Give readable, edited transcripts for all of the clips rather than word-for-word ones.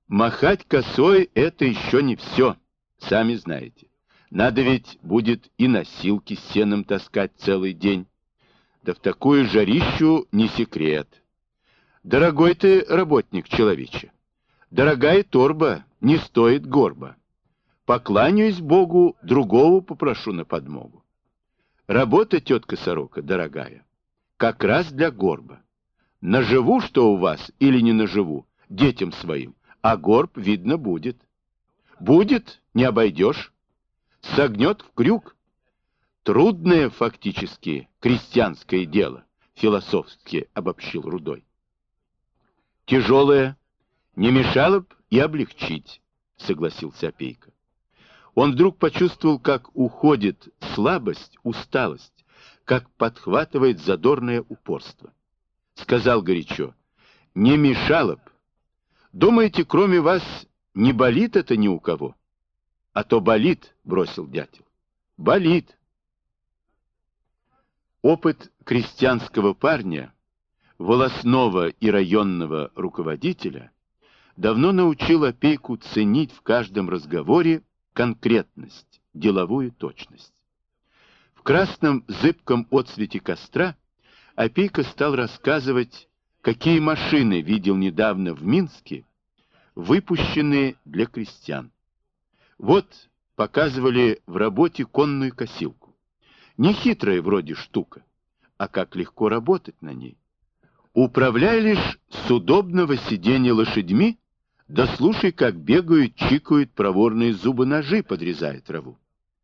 Махать косой — это еще не все, сами знаете. Надо ведь будет и носилки с сеном таскать целый день. Да в такую жарищу не секрет. Дорогой ты работник, человече. Дорогая торба, не стоит горба. Покланяюсь Богу, другого попрошу на подмогу. Работа, тетка Сорока, дорогая, как раз для горба. Наживу, что у вас, или не наживу, детям своим, а горб видно будет. Будет, не обойдешь. Согнет в крюк. Трудное фактически крестьянское дело, философски обобщил Рудой. Тяжелое, не мешало б и облегчить, согласился Опейка. Он вдруг почувствовал, как уходит слабость, усталость, как подхватывает задорное упорство. Сказал горячо: не мешало б. Думаете, кроме вас не болит это ни у кого? А то болит, бросил дятел. Болит. Опыт крестьянского парня, волостного и районного руководителя, давно научил Опейку ценить в каждом разговоре конкретность, деловую точность. В красном зыбком отсвете костра Опейка стал рассказывать, какие машины видел недавно в Минске, выпущенные для крестьян. Вот показывали в работе конную косилку. Нехитрая вроде штука, а как легко работать на ней. Управляй лишь с удобного сиденья лошадьми, да слушай, как бегают, чикают проворные зубы-ножи, подрезая траву.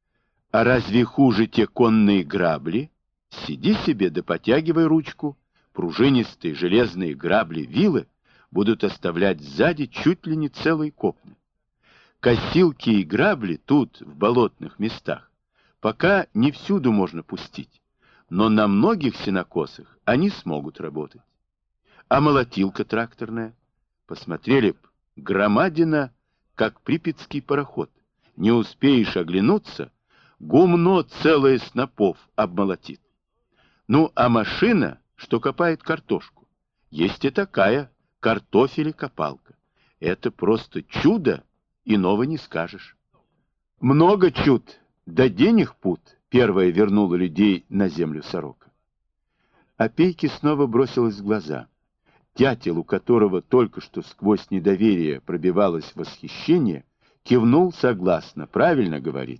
А разве хуже те конные грабли? Сиди себе да потягивай ручку. Пружинистые железные грабли-вилы будут оставлять сзади чуть ли не целые копны. Косилки и грабли тут, в болотных местах, пока не всюду можно пустить, но на многих сенокосах они смогут работать. А молотилка тракторная? Посмотрели б, громадина, как припятский пароход. Не успеешь оглянуться, гумно целое снопов обмолотит. Ну, а машина, что копает картошку, есть и такая, картофель-копалка. Это просто чудо, иного не скажешь. Много чуд, да денег пут, первая вернула людей на землю Сорока. Опейке снова бросилось в глаза. Дятел, у которого только что сквозь недоверие пробивалось восхищение, кивнул согласно, правильно говорит.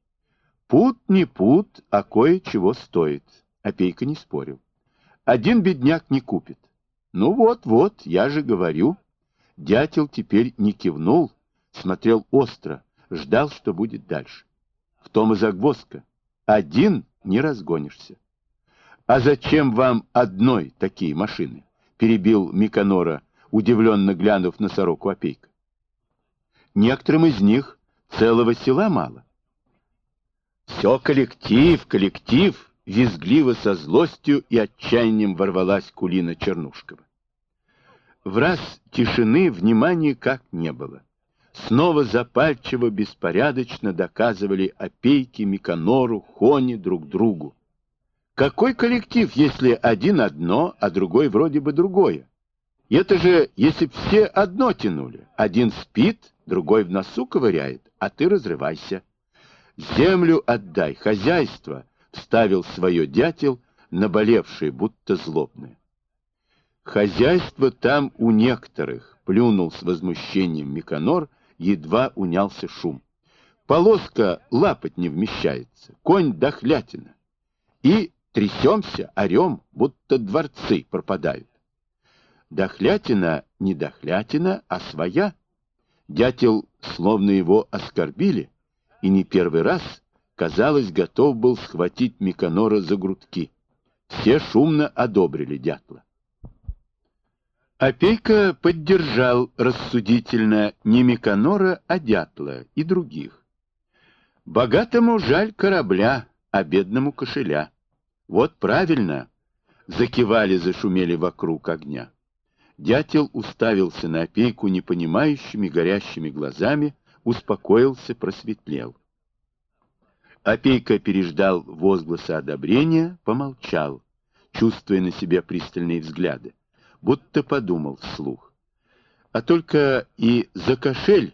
Пут не пут, а кое-чего стоит. Опейка не спорил. Один бедняк не купит. Ну вот, я же говорю. Дятел теперь не кивнул, смотрел остро, ждал, что будет дальше. В том и загвоздка. Один не разгонишься. А зачем вам одной такие машины? Перебил Миконора, удивленно глянув на Сороку Опейка. Некоторым из них целого села мало. Все коллектив, коллектив, визгливо со злостью и отчаянием ворвалась Кулина Чернушкова. Враз тишины внимания как не было. Снова запальчиво, беспорядочно доказывали Опейки, Миконору, Хоне друг другу. Какой коллектив, если один одно, а другой вроде бы другое? И это же, если б все одно тянули. Один спит, другой в носу ковыряет, а ты разрывайся. Землю отдай, хозяйство, вставил свое дятел, наболевшее, будто злобное. Хозяйство там у некоторых, плюнул с возмущением Миконор, едва унялся шум. Полоска лапоть не вмещается, конь дохлятина. И трясемся, орем, будто дворцы пропадают. Дохлятина не дохлятина, а своя. Дятел, словно его оскорбили, и не первый раз, казалось, готов был схватить Миконора за грудки. Все шумно одобрили дятла. Опейка поддержал рассудительно не Миконора, а дятла и других. Богатому жаль корабля, а бедному кошеля. Вот правильно, закивали, зашумели вокруг огня. Дятел уставился на Опейку непонимающими горящими глазами, успокоился, просветлел. Опейка переждал возгласы одобрения, помолчал, чувствуя на себе пристальные взгляды, будто подумал вслух. а только и за кошель